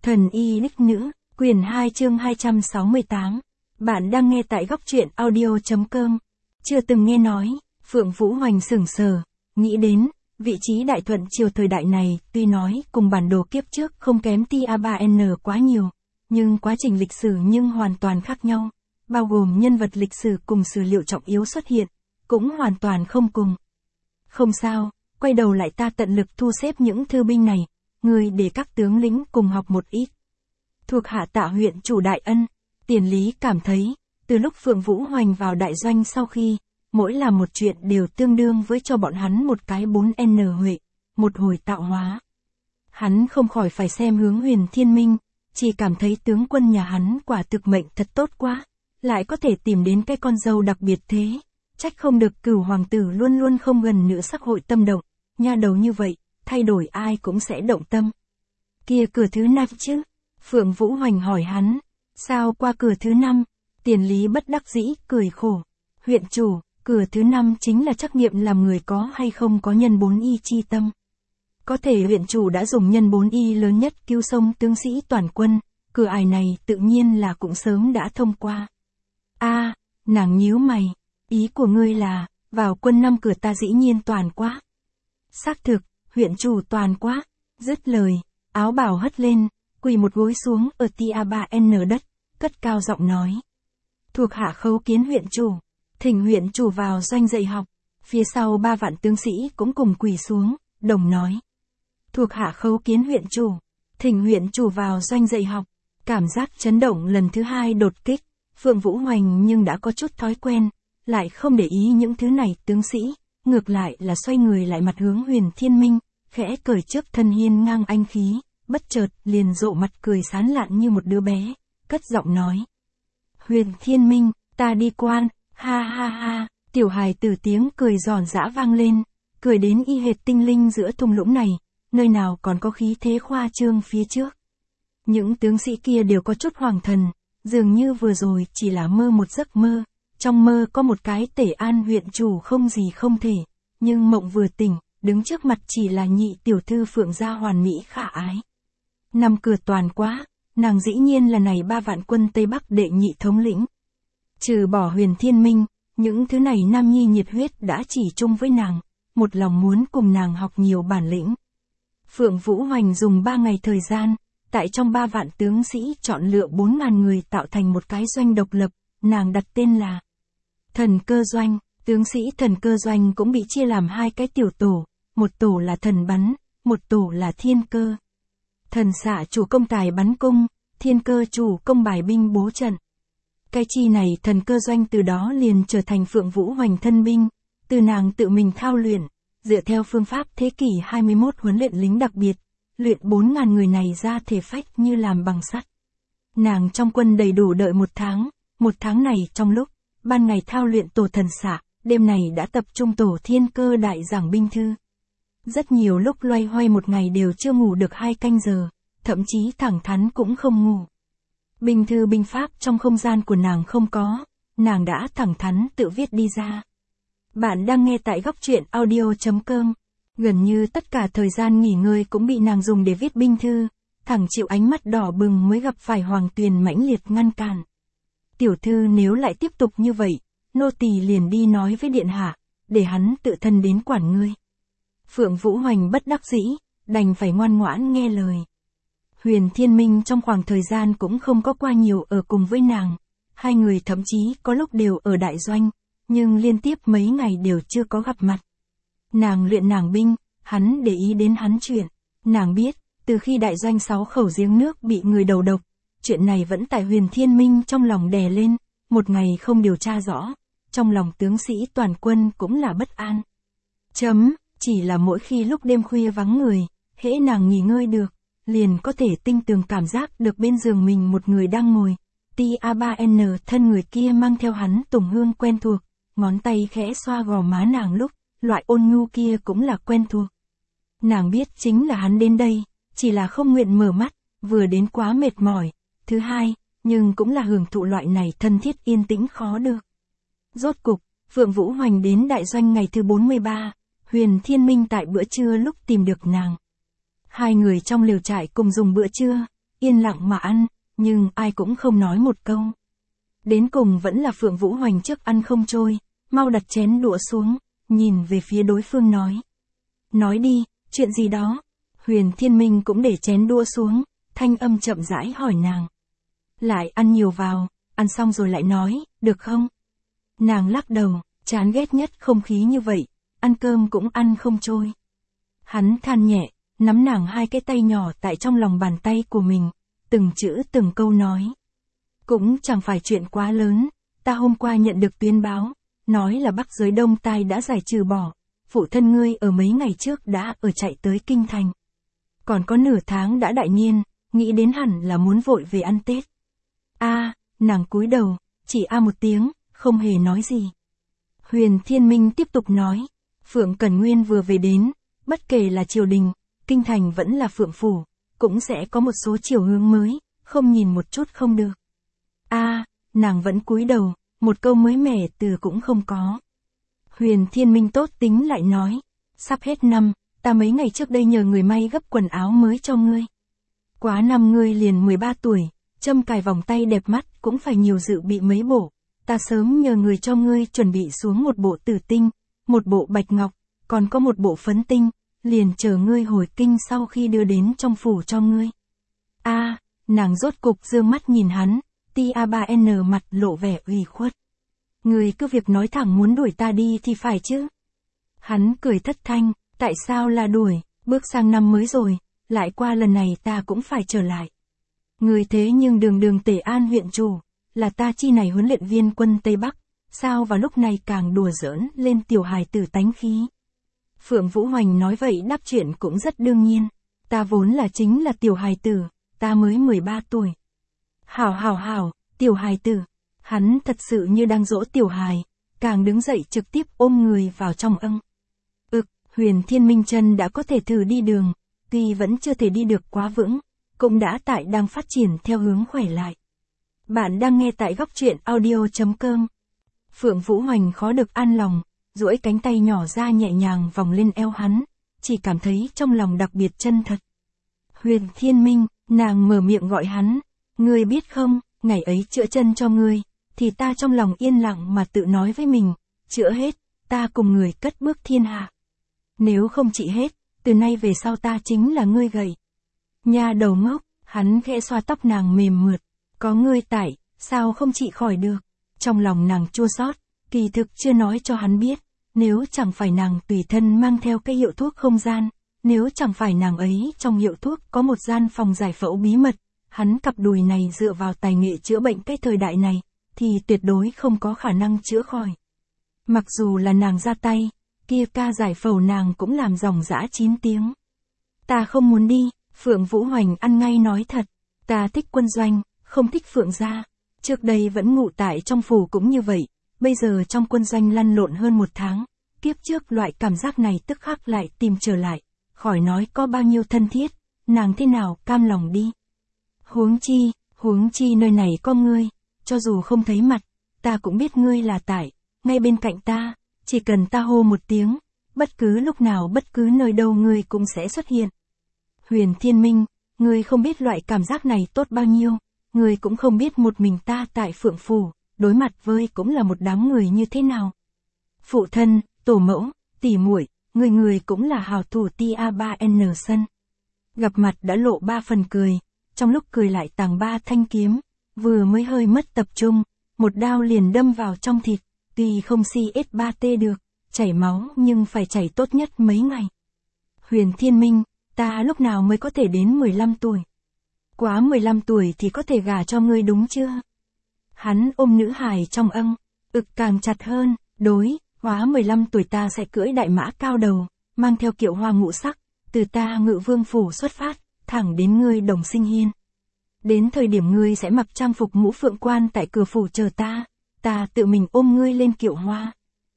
Thần y đích nữ, quyển 2 chương 268. Bạn đang nghe tại góc truyện audio.com. Chưa từng nghe nói, Phượng Vũ Hoành sững sờ, nghĩ đến, vị trí đại thuận triều thời đại này, tuy nói cùng bản đồ kiếp trước không kém TA3N quá nhiều, nhưng quá trình lịch sử nhưng hoàn toàn khác nhau, bao gồm nhân vật lịch sử cùng sử liệu trọng yếu xuất hiện, cũng hoàn toàn không cùng. Không sao, quay đầu lại ta tận lực thu xếp những thư binh này, người để các tướng lĩnh cùng học một ít. Thuộc hạ tạ huyện chủ đại ân, Tiền Lý cảm thấy, từ lúc Phượng Vũ Hoành vào đại doanh sau khi, mỗi làm một chuyện đều tương đương với cho bọn hắn một cái 4N huệ, một hồi tạo hóa. Hắn không khỏi phải xem hướng Huyền Thiên Minh, chỉ cảm thấy tướng quân nhà hắn quả thực mệnh thật tốt quá, lại có thể tìm đến cái con dâu đặc biệt thế, trách không được Cửu hoàng tử luôn luôn không gần nữa sắc hội tâm động, nha đầu như vậy, thay đổi ai cũng sẽ động tâm. Kia cửa thứ 5 chứ? Phượng Vũ Hoành hỏi hắn, sao qua cửa thứ 5? Tiền Lý bất đắc dĩ, cười khổ. Huyện chủ, cửa thứ 5 chính là trắc nghiệm làm người có hay không có nhân 4Y chi tâm. Có thể huyện chủ đã dùng nhân 4Y lớn nhất cứu sống tướng sĩ toàn quân, cửa ải này tự nhiên là cũng sớm đã thông qua. Nàng nhíu mày, ý của ngươi là, vào quân 5 cửa ta dĩ nhiên toàn quá. Xác thực, huyện chủ toàn quá, dứt lời, áo bào hất lên, quỳ một gối xuống ở TA3N đất, cất cao giọng nói. Thuộc hạ khấu kiến huyện chủ, thỉnh huyện chủ vào doanh dạy học, phía sau 3 vạn tướng sĩ cũng cùng quỳ xuống, đồng nói. Thuộc hạ khấu kiến huyện chủ, thỉnh huyện chủ vào doanh dạy học, cảm giác chấn động lần thứ 2 đột kích, Phượng Vũ Hoành nhưng đã có chút thói quen, lại không để ý những thứ này tướng sĩ, ngược lại là xoay người lại mặt hướng Huyền Thiên Minh, khẽ cởi trước thân hiên ngang anh khí, bất chợt liền rộ mặt cười sán lạn như một đứa bé, cất giọng nói. Huyền Thiên Minh, ta đi quan, ha ha ha, tiểu hài tử tiếng cười giòn giã vang lên, cười đến y hệt tinh linh giữa thung lũng này, nơi nào còn có khí thế khoa trương phía trước. Những tướng sĩ kia đều có chút hoàng thần, dường như vừa rồi chỉ là mơ một giấc mơ, trong mơ có một cái Tể An huyện chủ không gì không thể, nhưng mộng vừa tỉnh, đứng trước mặt chỉ là nhị tiểu thư Phượng gia hoàn mỹ khả ái. 5 cửa toàn quá, nàng dĩ nhiên là này 3 vạn quân Tây Bắc đệ nhị thống lĩnh. Trừ bỏ Huyền Thiên Minh, những thứ này nam nhi nhiệt huyết đã chỉ chung với nàng, một lòng muốn cùng nàng học nhiều bản lĩnh. Phượng Vũ Hoành dùng 3 ngày thời gian, tại trong 3 vạn tướng sĩ chọn lựa 4.000 người tạo thành một cái doanh độc lập, nàng đặt tên là Thần Cơ Doanh. Tướng sĩ Thần Cơ Doanh cũng bị chia làm 2 cái tiểu tổ, một tổ là thần bắn, một tổ là thiên cơ. Thần xạ chủ công tài bắn cung, thiên cơ chủ công bài binh bố trận. Cái chi này Thần Cơ Doanh từ đó liền trở thành Phượng Vũ Hoành thân binh, từ nàng tự mình thao luyện, dựa theo phương pháp thế kỷ 21 huấn luyện lính đặc biệt, luyện 4.000 người này ra thể phách như làm bằng sắt. Nàng trong quân đầy đủ đợi 1 tháng này trong lúc, ban ngày thao luyện tổ thần xạ, đêm này đã tập trung tổ thiên cơ đại giảng binh thư. Rất nhiều lúc loay hoay một ngày đều chưa ngủ được 2 canh giờ, thậm chí thẳng thắn cũng không ngủ. Binh thư binh pháp trong không gian của nàng không có, nàng đã thẳng thắn tự viết đi ra. Bạn đang nghe tại góc truyện audio.com. Gần như tất cả thời gian nghỉ ngơi cũng bị nàng dùng để viết binh thư, thẳng chịu ánh mắt đỏ bừng mới gặp phải Hoàng Tuyền mãnh liệt ngăn cản. Tiểu thư nếu lại tiếp tục như vậy, nô tỳ liền đi nói với điện hạ, để hắn tự thân đến quản ngươi. Phượng Vũ Hoành bất đắc dĩ, đành phải ngoan ngoãn nghe lời. Huyền Thiên Minh trong khoảng thời gian cũng không có qua nhiều ở cùng với nàng, 2 người thậm chí có lúc đều ở đại doanh, nhưng liên tiếp mấy ngày đều chưa có gặp mặt. Nàng luyện nàng binh, hắn để ý đến hắn chuyện, nàng biết, từ khi đại doanh 6 khẩu giếng nước bị người đầu độc, chuyện này vẫn tại Huyền Thiên Minh trong lòng đè lên, một ngày không điều tra rõ, trong lòng tướng sĩ toàn quân cũng là bất an. Chỉ là mỗi khi lúc đêm khuya vắng người, hễ nàng nghỉ ngơi được, liền có thể tinh tường cảm giác được bên giường mình một người đang ngồi, TA3N thân người kia mang theo hắn tùng hương quen thuộc, ngón tay khẽ xoa gò má nàng lúc, loại ôn nhu kia cũng là quen thuộc. Nàng biết chính là hắn đến đây, chỉ là không nguyện mở mắt, vừa đến quá mệt mỏi, thứ hai, nhưng cũng là hưởng thụ loại này thân thiết yên tĩnh khó được. Rốt cục, Phượng Vũ Hoành đến đại doanh ngày thứ 43, Huyền Thiên Minh tại bữa trưa lúc tìm được nàng. 2 người trong lều trại cùng dùng bữa trưa, yên lặng mà ăn, nhưng ai cũng không nói một câu. Đến cùng vẫn là Phượng Vũ Hoành trước ăn không trôi, mau đặt chén đũa xuống, nhìn về phía đối phương nói. Nói đi, chuyện gì đó? Huyền Thiên Minh cũng để chén đũa xuống, thanh âm chậm rãi hỏi nàng. Lại ăn nhiều vào, ăn xong rồi lại nói, được không? Nàng lắc đầu, chán ghét nhất không khí như vậy, ăn cơm cũng ăn không trôi. Hắn than nhẹ, nắm nàng hai cái tay nhỏ tại trong lòng bàn tay của mình, từng chữ từng câu nói. Cũng chẳng phải chuyện quá lớn, ta hôm qua nhận được tuyên báo, nói là Bắc giới Đông Tai đã giải trừ bỏ, phụ thân ngươi ở mấy ngày trước đã ở chạy tới Kinh Thành. Còn có nửa tháng đã đại niên, nghĩ đến hẳn là muốn vội về ăn Tết. Nàng cúi đầu, chỉ một tiếng, không hề nói gì. Huyền Thiên Minh tiếp tục nói, Phượng Cẩn Nguyên vừa về đến, bất kể là triều đình, Kinh Thành vẫn là Phượng Phủ, cũng sẽ có một số chiều hướng mới, không nhìn một chút không được. Nàng vẫn cúi đầu, một câu mới mẻ từ cũng không có. Huyền Thiên Minh tốt tính lại nói, sắp hết năm, ta mấy ngày trước đây nhờ người may gấp quần áo mới cho ngươi. Quá năm ngươi liền 13 tuổi, châm cài vòng tay đẹp mắt cũng phải nhiều dự bị mấy bộ. Ta sớm nhờ người cho ngươi chuẩn bị xuống một bộ tử tinh, một bộ bạch ngọc, còn có một bộ phấn tinh, liền chờ ngươi hồi kinh sau khi đưa đến trong phủ cho ngươi. Nàng rốt cục dương mắt nhìn hắn, Tia3N mặt lộ vẻ ủy khuất. Ngươi cứ việc nói thẳng muốn đuổi ta đi thì phải chứ. Hắn cười thất thanh, tại sao là đuổi, bước sang năm mới rồi, lại qua lần này ta cũng phải trở lại. Ngươi thế nhưng đường Tề An huyện chủ, là ta chi này huấn luyện viên quân Tây Bắc, sao vào lúc này càng đùa giỡn lên tiểu hài tử tánh khí. Phượng Vũ Hoành nói vậy đáp chuyện cũng rất đương nhiên, ta vốn là chính là tiểu hài tử, ta mới 13 tuổi. Hảo, tiểu hài tử, hắn thật sự như đang dỗ tiểu hài, càng đứng dậy trực tiếp ôm người vào trong âng. Huyền Thiên Minh chân đã có thể thử đi đường, tuy vẫn chưa thể đi được quá vững, cũng đã đang phát triển theo hướng khỏe lại. Bạn đang nghe tại góc truyện audio.com. Phượng Vũ Hoành khó được an lòng, duỗi cánh tay nhỏ ra nhẹ nhàng vòng lên eo hắn, chỉ cảm thấy trong lòng đặc biệt chân thật. Huyền Thiên Minh, nàng mở miệng gọi hắn, ngươi biết không, ngày ấy chữa chân cho ngươi, thì ta trong lòng yên lặng mà tự nói với mình, chữa hết, ta cùng người cất bước thiên hạ. Nếu không trị hết, từ nay về sau ta chính là ngươi gầy. Nha đầu ngốc, hắn khẽ xoa tóc nàng mềm mượt, có ngươi tại, sao không trị khỏi được. Trong lòng nàng chua xót, kỳ thực chưa nói cho hắn biết, nếu chẳng phải nàng tùy thân mang theo cái hiệu thuốc không gian, nếu chẳng phải nàng ấy trong hiệu thuốc có một gian phòng giải phẫu bí mật, hắn cặp đùi này dựa vào tài nghệ chữa bệnh cái thời đại này, thì tuyệt đối không có khả năng chữa khỏi. Mặc dù là nàng ra tay, kia ca giải phẫu nàng cũng làm dòng dã 9 tiếng. Ta không muốn đi, Phượng Vũ Hoành ăn ngay nói thật, ta thích quân doanh, không thích Phượng gia. Trước đây vẫn ngụ tại trong phủ cũng như vậy, bây giờ trong quân doanh lăn lộn hơn 1 tháng, kiếp trước loại cảm giác này tức khắc lại tìm trở lại, khỏi nói có bao nhiêu thân thiết, nàng thế nào cam lòng đi. Huống chi nơi này có ngươi, cho dù không thấy mặt, ta cũng biết ngươi là tại, ngay bên cạnh ta, chỉ cần ta hô một tiếng, bất cứ lúc nào bất cứ nơi đâu ngươi cũng sẽ xuất hiện. Huyền Thiên Minh, ngươi không biết loại cảm giác này tốt bao nhiêu, ngươi cũng không biết một mình ta tại Phượng Phủ, đối mặt với cũng là một đám người như thế nào. Phụ thân, tổ mẫu, tỷ muội, người cũng là hào thủ Tia3N sân. Gặp mặt đã lộ 3 phần cười, trong lúc cười lại tàng 3 thanh kiếm, vừa mới hơi mất tập trung, một đao liền đâm vào trong thịt, tuy không CS3T được, chảy máu nhưng phải chảy tốt nhất mấy ngày. Huyền Thiên Minh, ta lúc nào mới có thể đến 15 tuổi? Quá 15 tuổi thì có thể gả cho ngươi đúng chưa? Hắn ôm nữ hài trong âng, càng chặt hơn, quá 15 tuổi ta sẽ cưỡi đại mã cao đầu, mang theo kiệu hoa ngũ sắc, từ ta Ngự Vương Phủ xuất phát, thẳng đến ngươi Đồng Sinh Hiên. Đến thời điểm ngươi sẽ mặc trang phục mũ phượng quan tại cửa phủ chờ ta tự mình ôm ngươi lên kiệu hoa.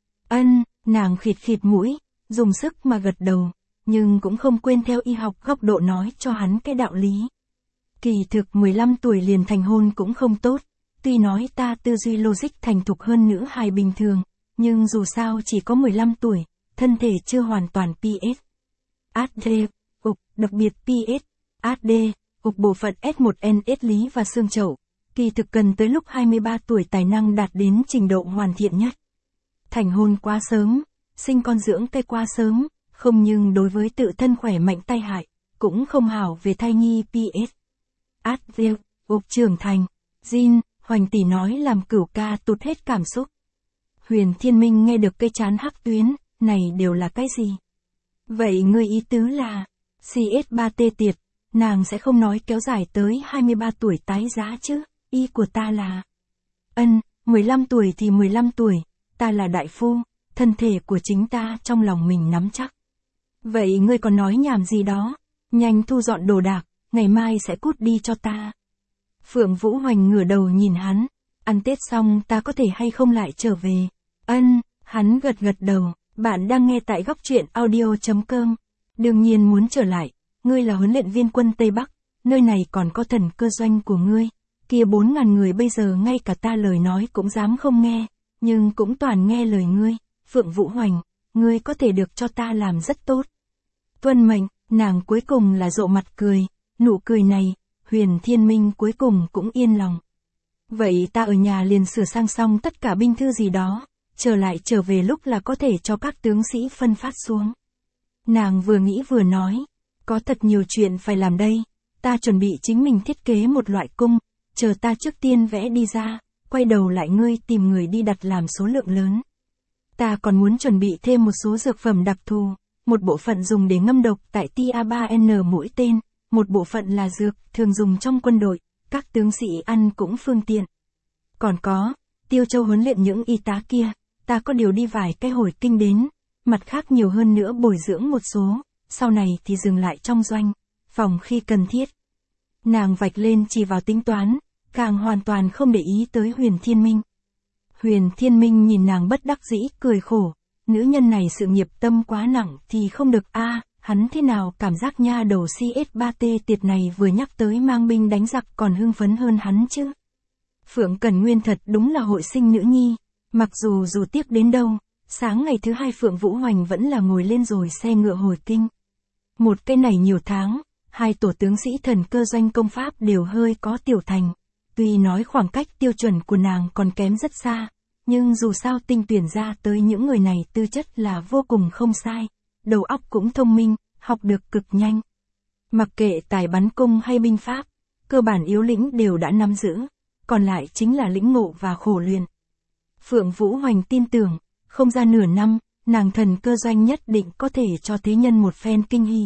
Nàng khịt khịt mũi, dùng sức mà gật đầu, nhưng cũng không quên theo y học góc độ nói cho hắn cái đạo lý. Kỳ thực 15 tuổi liền thành hôn cũng không tốt, tuy nói ta tư duy logic thành thục hơn nữ hài bình thường, nhưng dù sao chỉ có 15 tuổi, thân thể chưa hoàn toàn PS. AD, đặc biệt PS, AD, Ục bộ phận S1N ết lý và xương chậu, kỳ thực cần tới lúc 23 tuổi tài năng đạt đến trình độ hoàn thiện nhất. Thành hôn quá sớm, sinh con dưỡng cây quá sớm, không nhưng đối với tự thân khỏe mạnh tai hại, cũng không hảo về thai nhi PS. Advil, Ục trưởng thành, Jin, Hoành tỷ nói làm Cửu ca tụt hết cảm xúc. Huyền Thiên Minh nghe được cây chán hắc tuyến, này đều là cái gì? Vậy ngươi ý tứ là, CS3T tiệt, nàng sẽ không nói kéo dài tới 23 tuổi tái giá chứ, ý của ta là. 15 tuổi thì 15 tuổi, ta là đại phu, thân thể của chính ta trong lòng mình nắm chắc. Vậy ngươi còn nói nhảm gì đó, nhanh thu dọn đồ đạc, ngày mai sẽ cút đi cho ta. Phượng Vũ Hoành ngửa đầu nhìn hắn, ăn Tết xong ta có thể hay không lại trở về. Hắn gật đầu, bạn đang nghe tại góc truyện audio.com. Đương nhiên muốn trở lại, ngươi là huấn luyện viên quân Tây Bắc, nơi này còn có thần cơ doanh của ngươi. Kia 4.000 người bây giờ ngay cả ta lời nói cũng dám không nghe, nhưng cũng toàn nghe lời ngươi. Phượng Vũ Hoành, ngươi có thể được cho ta làm rất tốt. Tuân mệnh, nàng cuối cùng là rộ mặt cười, nụ cười này, Huyền Thiên Minh cuối cùng cũng yên lòng. Vậy ta ở nhà liền sửa sang xong tất cả binh thư gì đó, trở về lúc là có thể cho các tướng sĩ phân phát xuống. Nàng vừa nghĩ vừa nói, có thật nhiều chuyện phải làm đây, ta chuẩn bị chính mình thiết kế một loại cung, chờ ta trước tiên vẽ đi ra, quay đầu lại ngươi tìm người đi đặt làm số lượng lớn. Ta còn muốn chuẩn bị thêm một số dược phẩm đặc thù, một bộ phận dùng để ngâm độc tại TA3N mũi tên, một bộ phận là dược thường dùng trong quân đội, các tướng sĩ ăn cũng phương tiện. Còn có, Tiêu Châu huấn luyện những y tá kia, ta có điều đi vài cái hồi kinh đến, mặt khác nhiều hơn nữa bồi dưỡng một số, sau này thì dừng lại trong doanh, phòng khi cần thiết. Nàng vạch lên chỉ vào tính toán, càng hoàn toàn không để ý tới Huyền Thiên Minh. Huyền Thiên Minh nhìn nàng bất đắc dĩ cười khổ, nữ nhân này sự nghiệp tâm quá nặng thì không được hắn thế nào cảm giác nha đầu CS3T tiệt này vừa nhắc tới mang binh đánh giặc còn hưng phấn hơn hắn chứ. Phượng Cẩn Nguyên thật đúng là hội sinh nữ nhi, mặc dù tiếc đến đâu, sáng ngày thứ 2 Phượng Vũ Hoành vẫn là ngồi lên rồi xe ngựa hồi kinh. Một cái này nhiều tháng, hai tổ tướng sĩ thần cơ doanh công pháp đều hơi có tiểu thành, tuy nói khoảng cách tiêu chuẩn của nàng còn kém rất xa, nhưng dù sao tinh tuyển ra tới những người này tư chất là vô cùng không sai, đầu óc cũng thông minh, học được cực nhanh. Mặc kệ tài bắn cung hay binh pháp, cơ bản yếu lĩnh đều đã nắm giữ, còn lại chính là lĩnh ngộ và khổ luyện. Phượng Vũ Hoành tin tưởng, không ra nửa năm, nàng thần cơ doanh nhất định có thể cho thế nhân một phen kinh hỉ.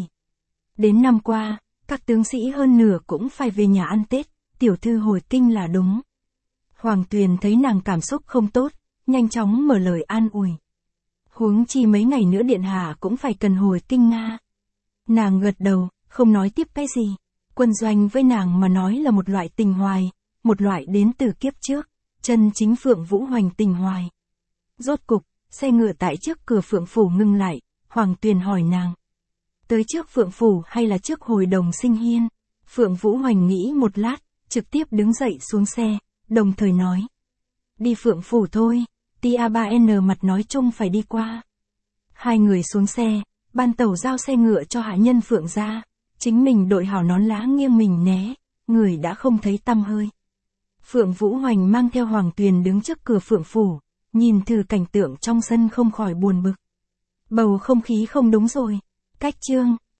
Đến năm qua, các tướng sĩ hơn nửa cũng phải về nhà ăn Tết, tiểu thư hồi kinh là đúng. Hoàng Tuyền thấy nàng cảm xúc không tốt, nhanh chóng mở lời an ủi. Huống chi mấy ngày nữa điện hạ cũng phải cần hồi kinh Nga. Nàng gật đầu, không nói tiếp cái gì. Quân doanh với nàng mà nói là một loại tình hoài, một loại đến từ kiếp trước, chân chính Phượng Vũ Hoành tình hoài. Rốt cục, xe ngựa tại trước cửa Phượng Phủ ngưng lại, Hoàng Tuyền hỏi nàng. Tới trước Phượng Phủ hay là trước Hồi Đồng Sinh Hiên? Phượng Vũ Hoành nghĩ một lát, trực tiếp đứng dậy xuống xe, đồng thời nói. Đi Phượng Phủ thôi, TA3N mặt nói chung phải đi qua. Hai người xuống xe, ban tàu giao xe ngựa cho hạ nhân Phượng ra, chính mình đội hảo nón lá nghiêng mình né, người đã không thấy tăm hơi. Phượng Vũ Hoành mang theo Hoàng Tuyền đứng trước cửa Phượng Phủ, nhìn thử cảnh tượng trong sân không khỏi buồn bực. Bầu không khí không đúng rồi. Cách chương